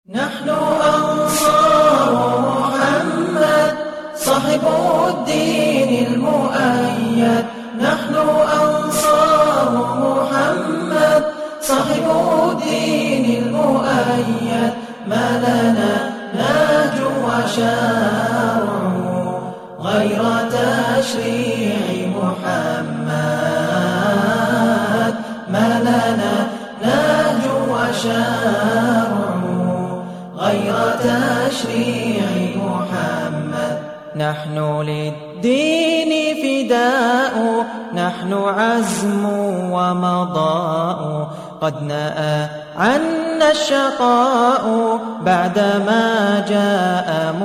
نحن أنصار محمد صاحب الدين المؤيد. نحن أنصار محمد صاحب الدين المؤيد. ما لنا نهج وشارع غير تشريع محمد. ما لنا نهج وشارع غير تشريع محمد. نحن للدين فداء، نحن عزم ومضاء. قد نأى عنا الشقاء بعدما جاء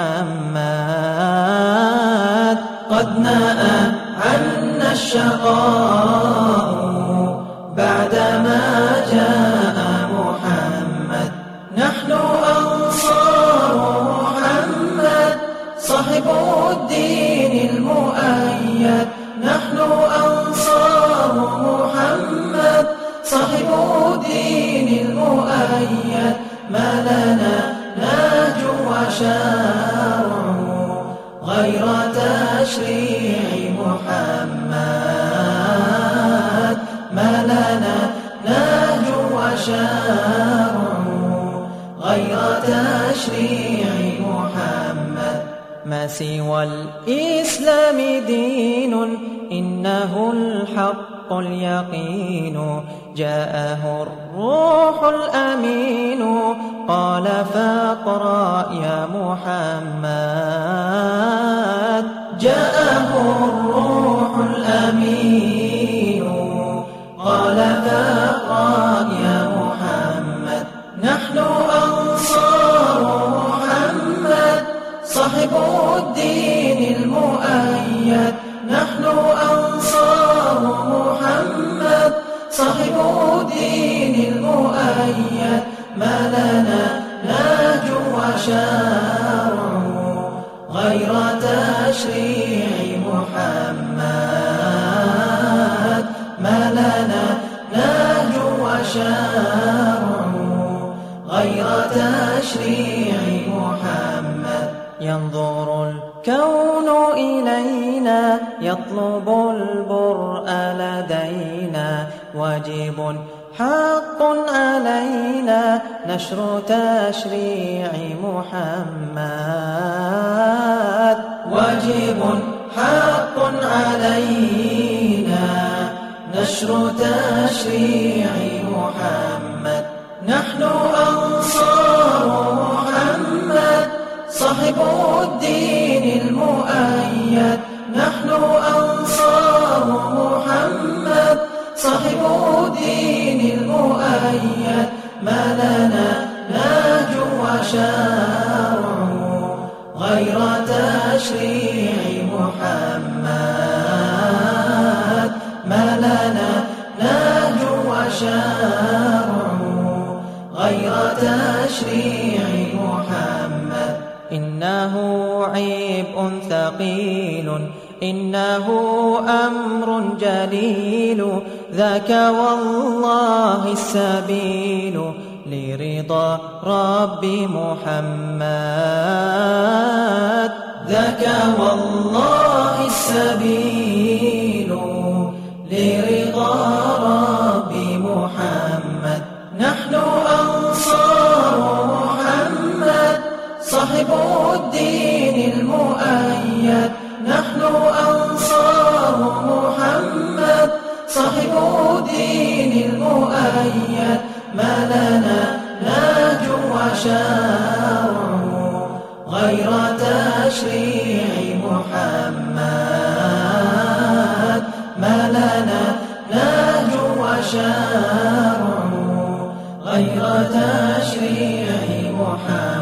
محمد. قد نأى عنا الشقاء بعدما جاء محمد. نحن أنصار محمد صاحب الدين المؤيد. نحن أنصار محمد صاحب الدين المؤيد. ما لنا نهج وشارع غير تشريع محمد. ما لنا نهج وشارع غير تشريع محمد. ما سوى الإسلام دين، إنه الحق اليقين. جاءه الروح الأمين قال فاقرأ يا محمد. جاءه الروح الأمين قال فاقرأ يا محمد. نحن أنصار محمد صاحب الدين المؤيد. نحن أنصار محمد صاحب الدين المؤيد. ما لنا نهج وشارع غير تشريع محمد. ما لنا نهج وشارع غير تشريع محمد. ينظر الكون إلينا يطلب البرء لدينا. واجب حق علينا نشر تشريع محمد. واجب حق علينا نشر تشريع محمد. نحن أنصار محمد صاحب الدين المؤيد. نحن أنصار محمد صاحب الدين المؤيد. ما لنا نهج وشارع غير تشريع محمد. ما لنا نهج وشارع غير تشريع محمد. إنه عبء ثقيل، إنه أمر جليل. ذاك والله السبيل لرضا رب محمد. ذاك والله السبيل لرضا رب محمد. نحن أنصار محمد صاحب الدين المؤيد. نحن أنصار محمد صاحب الدين المؤيد. ما لنا نهج وشارع غير تشريع محمد. ما لنا نهج وشارع غير تشريع محمد.